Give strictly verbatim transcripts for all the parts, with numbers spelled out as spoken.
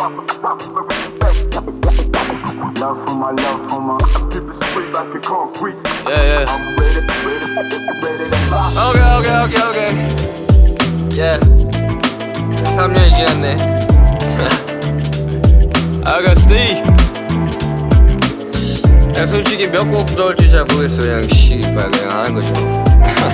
Love for my love for my keep it sweet like a concrete. Yeah, yeah. I'm ready, ready, ready to rock. Okay, okay, okay, okay. Yeah. 삼 년이 지났네. 아가스티. 야, 솔직히 몇 곡 넣을지 잘 모르겠어. 그냥 씨발 그냥 하는 거지 뭐.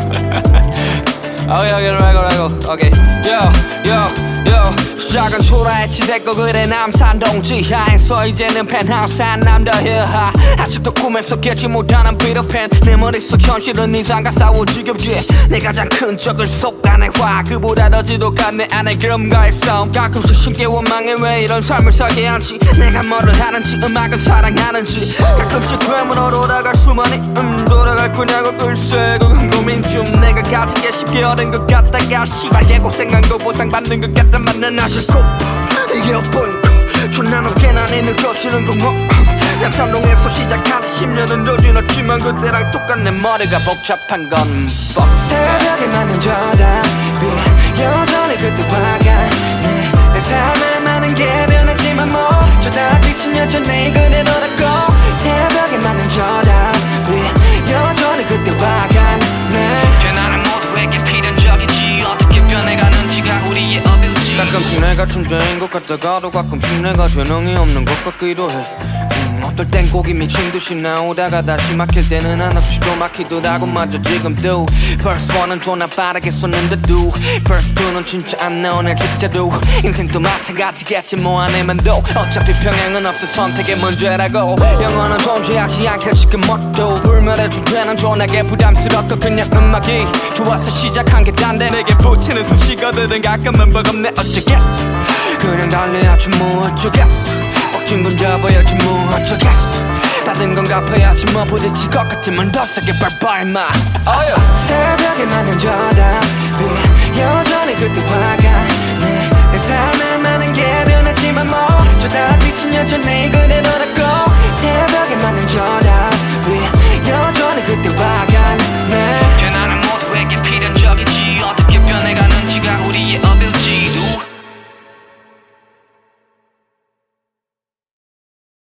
오케이, 오케이, 라이고, 라이고. 오케이. Yo, yo, yo. 시작은 초라했지 됐고 그래 남산 동지하에서 이제는 펜하우스 한 남다해하 아직도 꿈에서 깨지 못하는 비트팬 내 머릿속 현실은 이상과 싸워 지겹게 내 가장 큰 적을 속아내 화 그보다 더 지독한 내 안의 그럼과의 싸움 가끔씩 쉽게 원망해 왜 이런 삶을 살게 한지 내가 뭐를 하는지 음악을 사랑하는지 가끔씩 되물어 돌아갈 수만이 음 돌아갈 거냐고 글쎄 그건 고민 중 내가 가진 게 쉽게 얻은 것 같다가 씨발 개고생한 거 보상받는 것 같다만은 아직 이게 엇보인 거 존나 높게 난이 느껴지는 거 양산동에서 시작한 십 년은 더 지났지만 그때랑 똑같네 머리가 복잡한 건 fuck 새벽에 맞는 저답이 여전히 그때와 같네 내 삶에 많은 게 변했지만 뭐 저다 빛은 여전히 그대로라고 새벽에 맞는 저답이 여전히 그때와 같네 변화는 모두에게 필연적이지 어떻게 변해가는지가 우리의 어빌지 가끔씩 내가 천재인 것 같다가도 가끔씩 내가 재능이 없는 것 같기도 해 음, 어떨 땐 곡이 미친 듯이 나오다가 다시 막힐 때는 한없이 또 막히더라고 맞아 지금도 Verse 원은 존나 빠르게 쏟는데도 Verse 투는 진짜 안 나오네 진짜도 인생도 마찬가지겠지 뭐 안에만도 어차피 평행은 없어 선택의 문제라고 영원은 존재하지 않겠지 그 멋도 불멸의 주제는 존나게 부담스럽고 그냥 음악이 좋아서 시작한 게 딴데 내게 붙이는 수식어들은 가끔은 버겁네 어쩌겠어 그냥 달려야지 뭐 어쩌겠어 뻑진 건 잡아야지 뭐 어쩌겠어 받은 건 갚아야지 뭐 부딪힐 것 같으면 더 세게 밟아 임마 oh, yeah. 새벽에 맞는 저답이 여전히 그때와 같네 내 삶에 많은 게 변했지만 뭐 저 달빛은 여전히 그대로라고